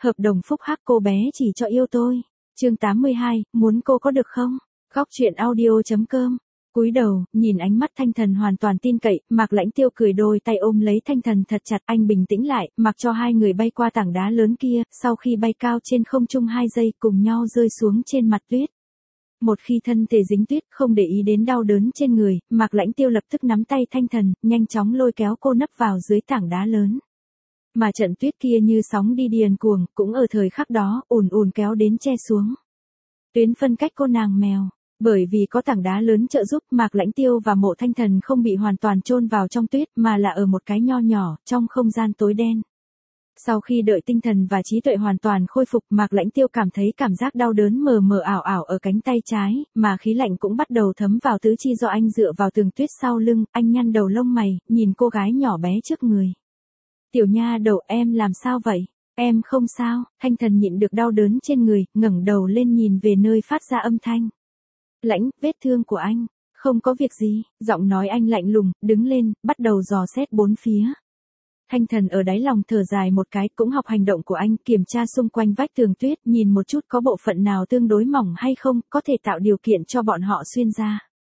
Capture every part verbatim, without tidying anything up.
hợp đồng phúc hắc cô bé chỉ cho yêu tôi. Chương tám mươi hai, muốn cô có được không? Góc truyện audio chấm com. Cúi đầu, nhìn ánh mắt Thanh Thần hoàn toàn tin cậy, Mạc Lãnh Tiêu cười đôi tay ôm lấy Thanh Thần thật chặt, anh bình tĩnh lại, mặc cho hai người bay qua tảng đá lớn kia, sau khi bay cao trên không trung hai giây cùng nhau rơi xuống trên mặt tuyết. Một khi thân thể dính tuyết, không để ý đến đau đớn trên người, Mạc Lãnh Tiêu lập tức nắm tay Thanh Thần, nhanh chóng lôi kéo cô nấp vào dưới tảng đá lớn. Mà trận tuyết kia như sóng đi điền cuồng, cũng ở thời khắc đó, ùn ùn kéo đến che xuống tuyến phân cách cô nàng mèo. Bởi vì có tảng đá lớn trợ giúp, Mạc Lãnh Tiêu và Mộ Thanh Thần không bị hoàn toàn chôn vào trong tuyết, mà là ở một cái nho nhỏ, trong không gian tối đen. Sau khi đợi tinh thần và trí tuệ hoàn toàn khôi phục, Mạc Lãnh Tiêu cảm thấy cảm giác đau đớn mờ mờ ảo ảo ở cánh tay trái, mà khí lạnh cũng bắt đầu thấm vào tứ chi do anh dựa vào tường tuyết sau lưng, anh nhăn đầu lông mày, nhìn cô gái nhỏ bé trước người. Tiểu nha đầu, em làm sao vậy? Em không sao. Thanh Thần nhịn được đau đớn trên người, ngẩng đầu lên nhìn về nơi phát ra âm thanh. Lãnh, vết thương của anh. Không có việc gì. Giọng nói anh lạnh lùng, đứng lên, bắt đầu dò xét bốn phía. Thanh Thần ở đáy lòng thở dài một cái, cũng học hành động của anh, kiểm tra xung quanh vách tường tuyết, nhìn một chút có bộ phận nào tương đối mỏng hay không, có thể tạo điều kiện cho bọn họ xuyên ra.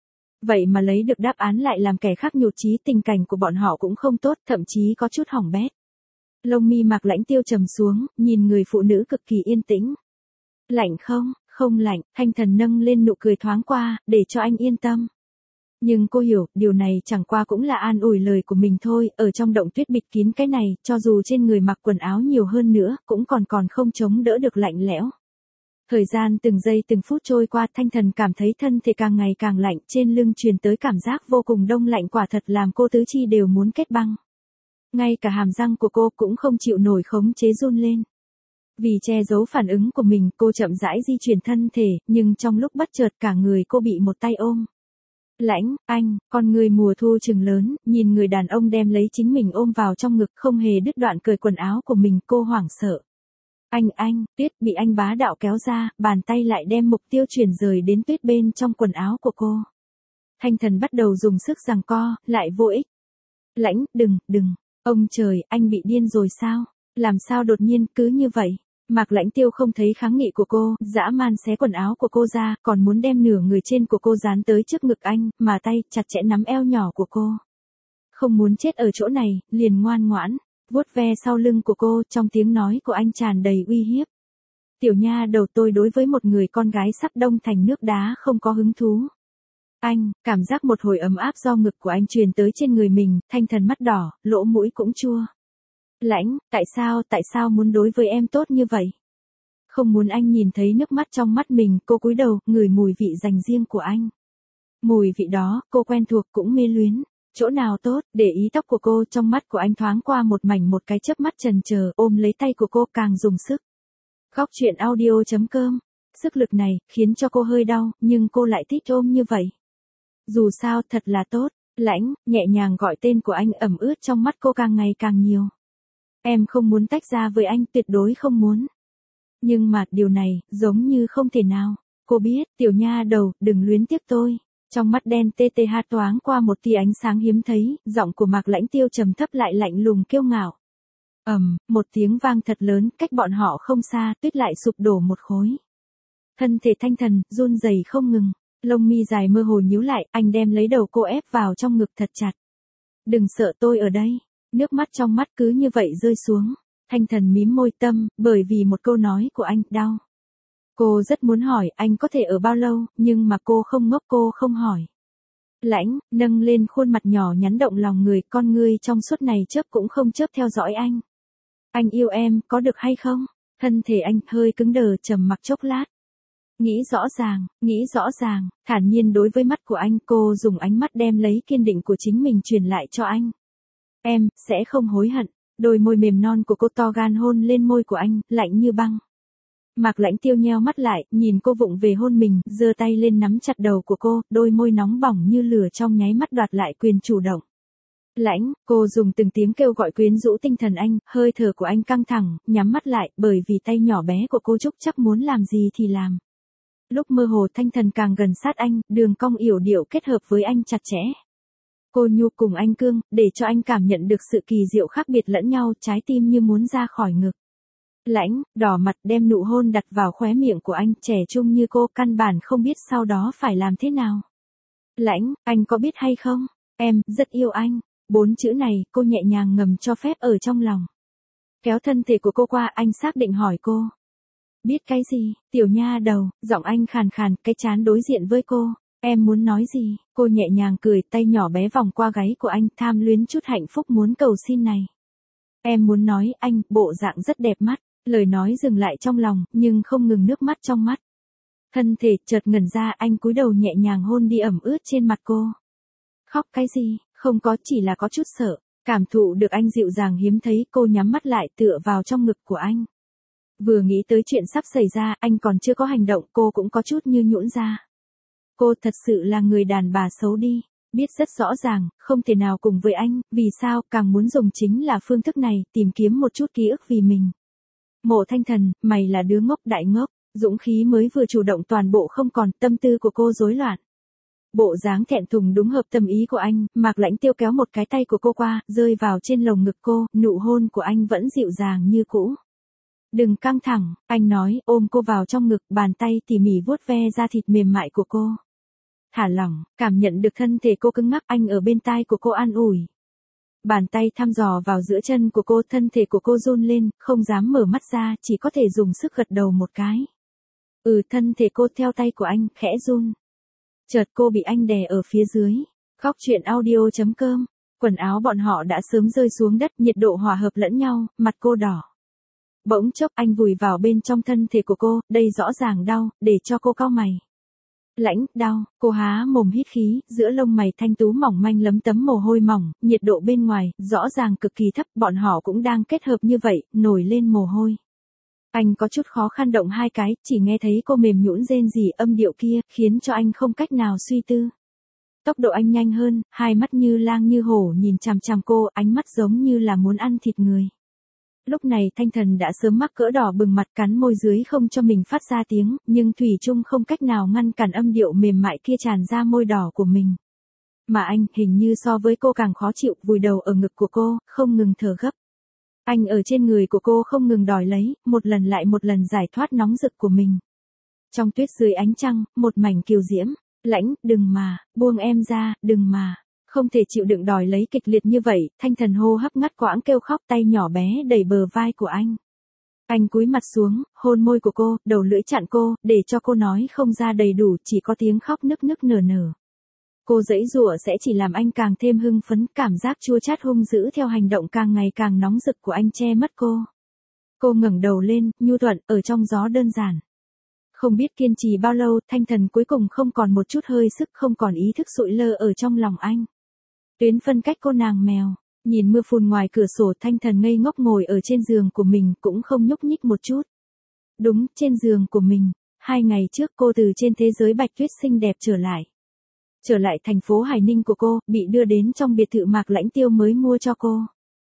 Vậy mà lấy được đáp án lại làm kẻ khác nhụt chí, tình cảnh của bọn họ cũng không tốt, thậm chí có chút hỏng bét. Lông mi Mạc Lãnh Tiêu trầm xuống, nhìn người phụ nữ cực kỳ yên tĩnh. Lạnh không? Không lạnh. Thanh Thần nâng lên nụ cười thoáng qua, để cho anh yên tâm. Nhưng cô hiểu, điều này chẳng qua cũng là an ủi lời của mình thôi, ở trong động tuyết bịt kín cái này, cho dù trên người mặc quần áo nhiều hơn nữa, cũng còn còn không chống đỡ được lạnh lẽo. Thời gian từng giây từng phút trôi qua, Thanh Thần cảm thấy thân thể càng ngày càng lạnh, trên lưng truyền tới cảm giác vô cùng đông lạnh, quả thật làm cô tứ chi đều muốn kết băng. Ngay cả hàm răng của cô cũng không chịu nổi khống chế run lên. Vì che giấu phản ứng của mình, cô chậm rãi di chuyển thân thể, nhưng trong lúc bất chợt cả người cô bị một tay ôm. Lãnh, anh, con người mùa thu trừng lớn, nhìn người đàn ông đem lấy chính mình ôm vào trong ngực, không hề đứt đoạn cởi quần áo của mình, cô hoảng sợ. Anh anh, tuyết bị anh bá đạo kéo ra, bàn tay lại đem mục tiêu chuyển rời đến tuyết bên trong quần áo của cô. Thanh Thần bắt đầu dùng sức giằng co, lại vô ích. Lãnh, đừng, đừng, ông trời, anh bị điên rồi sao? Làm sao đột nhiên cứ như vậy? Mạc Lãnh Tiêu không thấy kháng nghị của cô, dã man xé quần áo của cô ra, còn muốn đem nửa người trên của cô dán tới trước ngực anh, mà tay chặt chẽ nắm eo nhỏ của cô. Không muốn chết ở chỗ này, liền ngoan ngoãn, vuốt ve sau lưng của cô, trong tiếng nói của anh tràn đầy uy hiếp. Tiểu nha đầu, tôi đối với một người con gái sắp đông thành nước đá không có hứng thú. Anh, cảm giác một hồi ấm áp do ngực của anh truyền tới trên người mình, Thanh Thần mắt đỏ, lỗ mũi cũng chua. Lãnh, tại sao, tại sao muốn đối với em tốt như vậy? Không muốn anh nhìn thấy nước mắt trong mắt mình, cô cúi đầu, ngửi mùi vị dành riêng của anh. Mùi vị đó, cô quen thuộc cũng mê luyến. Chỗ nào tốt, để ý tóc của cô, trong mắt của anh thoáng qua một mảnh một cái chớp mắt chần chờ, ôm lấy tay của cô càng dùng sức. Góc truyện audio chấm com. Sức lực này, khiến cho cô hơi đau, nhưng cô lại thích ôm như vậy. Dù sao, thật là tốt. Lãnh, nhẹ nhàng gọi tên của anh, ẩm ướt trong mắt cô càng ngày càng nhiều. Em không muốn tách ra với anh, tuyệt đối không muốn. Nhưng mà, điều này, giống như không thể nào. Cô biết, tiểu nha đầu, đừng luyến tiếc tôi. Trong mắt đen tê tê hát toáng qua một tia ánh sáng hiếm thấy, giọng của Mạc Lãnh Tiêu trầm thấp lại lạnh lùng kiêu ngạo. Ầm, một tiếng vang thật lớn, cách bọn họ không xa, tuyết lại sụp đổ một khối. Thân thể Thanh Thần, run rẩy không ngừng, lông mi dài mơ hồ nhíu lại, anh đem lấy đầu cô ép vào trong ngực thật chặt. Đừng sợ, tôi ở đây. Nước mắt trong mắt cứ như vậy rơi xuống. Thanh Thần mím môi tâm, bởi vì một câu nói của anh, đau. Cô rất muốn hỏi anh có thể ở bao lâu, nhưng mà cô không ngốc, cô không hỏi. Lãnh, nâng lên khuôn mặt nhỏ nhắn động lòng người, con ngươi trong suốt này chớp cũng không chớp theo dõi anh. Anh yêu em, có được hay không? Thân thể anh hơi cứng đờ, trầm mặc chốc lát. Nghĩ rõ ràng, nghĩ rõ ràng, thản nhiên đối với mắt của anh, cô dùng ánh mắt đem lấy kiên định của chính mình truyền lại cho anh. Em, sẽ không hối hận. Đôi môi mềm non của cô to gan hôn lên môi của anh, lạnh như băng. Mạc Lãnh Tiêu nheo mắt lại, nhìn cô vụng về hôn mình, giơ tay lên nắm chặt đầu của cô, đôi môi nóng bỏng như lửa trong nháy mắt đoạt lại quyền chủ động. Lãnh, cô dùng từng tiếng kêu gọi quyến rũ tinh thần anh, hơi thở của anh căng thẳng, nhắm mắt lại, bởi vì tay nhỏ bé của cô Trúc chắc muốn làm gì thì làm. Lúc mơ hồ Thanh Thần càng gần sát anh, đường cong yểu điệu kết hợp với anh chặt chẽ. Cô nhu cùng anh cương, để cho anh cảm nhận được sự kỳ diệu khác biệt lẫn nhau, trái tim như muốn ra khỏi ngực. Lãnh, đỏ mặt đem nụ hôn đặt vào khóe miệng của anh, trẻ trung như cô, căn bản không biết sau đó phải làm thế nào. Lãnh, anh có biết hay không? Em, rất yêu anh. Bốn chữ này, cô nhẹ nhàng ngầm cho phép ở trong lòng. Kéo thân thể của cô qua, anh xác định hỏi cô. Biết cái gì? Tiểu nha đầu, giọng anh khàn khàn, cái trán đối diện với cô. Em muốn nói gì? Cô nhẹ nhàng cười, tay nhỏ bé vòng qua gáy của anh, tham luyến chút hạnh phúc muốn cầu xin này. Em muốn nói, anh, bộ dạng rất đẹp mắt. Lời nói dừng lại trong lòng, nhưng không ngừng nước mắt trong mắt. Thân thể chợt ngẩn ra, anh cúi đầu nhẹ nhàng hôn đi ẩm ướt trên mặt cô. Khóc cái gì? Không có, chỉ là có chút sợ. Cảm thụ được anh dịu dàng hiếm thấy, cô nhắm mắt lại tựa vào trong ngực của anh. Vừa nghĩ tới chuyện sắp xảy ra, anh còn chưa có hành động, cô cũng có chút như nhũn ra. Cô thật sự là người đàn bà xấu đi, biết rất rõ ràng, không thể nào cùng với anh, vì sao, càng muốn dùng chính là phương thức này, tìm kiếm một chút ký ức vì mình. Mộ Thanh Thần, mày là đứa ngốc đại ngốc, dũng khí mới vừa chủ động toàn bộ không còn, tâm tư của cô rối loạn. Bộ dáng thẹn thùng đúng hợp tâm ý của anh, Mạc Lãnh Tiêu kéo một cái tay của cô qua, rơi vào trên lồng ngực cô, nụ hôn của anh vẫn dịu dàng như cũ. Đừng căng thẳng, anh nói, ôm cô vào trong ngực, bàn tay tỉ mỉ vuốt ve da thịt mềm mại của cô. Thả lỏng, cảm nhận được thân thể cô cứng ngắc, anh ở bên tai của cô an ủi. Bàn tay thăm dò vào giữa chân của cô, thân thể của cô run lên, không dám mở mắt ra, chỉ có thể dùng sức gật đầu một cái. Ừ, thân thể cô theo tay của anh, khẽ run. Chợt cô bị anh đè ở phía dưới. Góc truyện audio chấm com. Quần áo bọn họ đã sớm rơi xuống đất, nhiệt độ hòa hợp lẫn nhau, mặt cô đỏ. Bỗng chốc anh vùi vào bên trong thân thể của cô, đây rõ ràng đau, để cho cô cau mày. Lãnh, đau, cô há mồm hít khí, giữa lông mày thanh tú mỏng manh lấm tấm mồ hôi mỏng, nhiệt độ bên ngoài, rõ ràng cực kỳ thấp, bọn họ cũng đang kết hợp như vậy, nổi lên mồ hôi. Anh có chút khó khăn động hai cái, chỉ nghe thấy cô mềm nhũn rên rỉ âm điệu kia, khiến cho anh không cách nào suy tư. Tốc độ anh nhanh hơn, hai mắt như lang như hổ nhìn chằm chằm cô, ánh mắt giống như là muốn ăn thịt người. Lúc này Thanh Thần đã sớm mắc cỡ đỏ bừng mặt, cắn môi dưới không cho mình phát ra tiếng, nhưng thủy chung không cách nào ngăn cản âm điệu mềm mại kia tràn ra môi đỏ của mình. Mà anh, hình như so với cô càng khó chịu, vùi đầu ở ngực của cô, không ngừng thở gấp. Anh ở trên người của cô không ngừng đòi lấy, một lần lại một lần giải thoát nóng rực của mình. Trong tuyết dưới ánh trăng, một mảnh kiều diễm. Lãnh, đừng mà, buông em ra, đừng mà. Không thể chịu đựng đòi lấy kịch liệt như vậy, Thanh Thần hô hấp ngắt quãng kêu khóc, tay nhỏ bé đẩy bờ vai của anh. Anh cúi mặt xuống, hôn môi của cô, đầu lưỡi chặn cô, để cho cô nói không ra đầy đủ, chỉ có tiếng khóc nức nức nở nở. Cô giãy giụa sẽ chỉ làm anh càng thêm hưng phấn, cảm giác chua chát hung dữ theo hành động càng ngày càng nóng rực của anh che mất cô. Cô ngẩng đầu lên, nhu thuận, ở trong gió đơn giản. Không biết kiên trì bao lâu, Thanh Thần cuối cùng không còn một chút hơi sức, không còn ý thức sụi lơ ở trong lòng anh. Tuyến phân cách cô nàng mèo, nhìn mưa phùn ngoài cửa sổ, Thanh Thần ngây ngốc ngồi ở trên giường của mình, cũng không nhúc nhích một chút. Đúng, trên giường của mình, hai ngày trước cô từ trên thế giới bạch tuyết xinh đẹp trở lại. Trở lại thành phố Hải Ninh của cô, bị đưa đến trong biệt thự Mạc Lãnh Tiêu mới mua cho cô.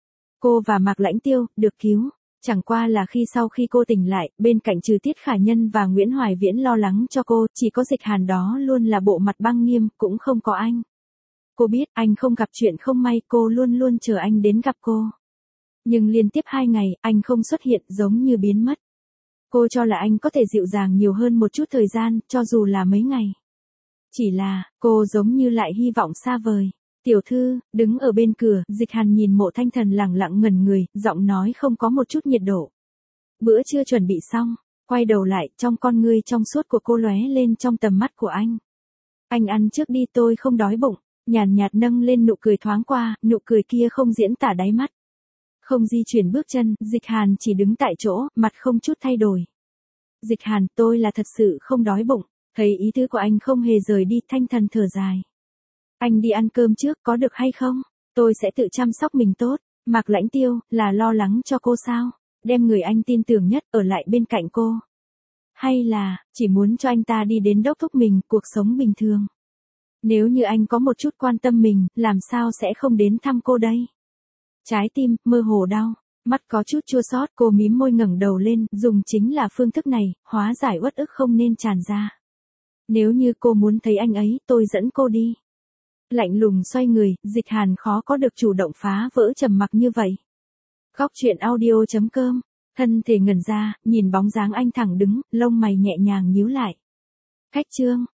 Cô và Mạc Lãnh Tiêu, được cứu. Chẳng qua là khi sau khi cô tỉnh lại, bên cạnh trừ Tiết Khả Nhân và Nguyễn Hoài Viễn lo lắng cho cô, chỉ có Dịch Hàn đó luôn là bộ mặt băng nghiêm, cũng không có anh. Cô biết, anh không gặp chuyện không may, cô luôn luôn chờ anh đến gặp cô. Nhưng liên tiếp hai ngày, anh không xuất hiện, giống như biến mất. Cô cho là anh có thể dịu dàng nhiều hơn một chút thời gian, cho dù là mấy ngày. Chỉ là, cô giống như lại hy vọng xa vời. Tiểu thư, đứng ở bên cửa, Dịch Hàn nhìn Mộ Thanh Thần lẳng lặng ngẩn người, giọng nói không có một chút nhiệt độ. Bữa trưa chuẩn bị xong, quay đầu lại, trong con ngươi trong suốt của cô lóe lên trong tầm mắt của anh. Anh ăn trước đi, tôi không đói bụng, nhàn nhạt nâng lên nụ cười thoáng qua, nụ cười kia không diễn tả đáy mắt. Không di chuyển bước chân, Dịch Hàn chỉ đứng tại chỗ, mặt không chút thay đổi. Dịch Hàn, tôi là thật sự không đói bụng, thấy ý tứ của anh không hề rời đi, Thanh Thần thở dài. Anh đi ăn cơm trước, có được hay không? Tôi sẽ tự chăm sóc mình tốt. Mạc Lãnh Tiêu, là lo lắng cho cô sao? Đem người anh tin tưởng nhất, ở lại bên cạnh cô. Hay là, chỉ muốn cho anh ta đi đến đốc thúc mình, cuộc sống bình thường. Nếu như anh có một chút quan tâm mình, làm sao sẽ không đến thăm cô đây? Trái tim, mơ hồ đau. Mắt có chút chua xót, cô mím môi ngẩng đầu lên, dùng chính là phương thức này, hóa giải uất ức không nên tràn ra. Nếu như cô muốn thấy anh ấy, tôi dẫn cô đi. Lạnh lùng xoay người, Dịch Hàn khó có được chủ động phá vỡ trầm mặc như vậy. Góc truyện audio chấm com Thân thể ngẩn ra, nhìn bóng dáng anh thẳng đứng, lông mày nhẹ nhàng nhíu lại. Cách trương,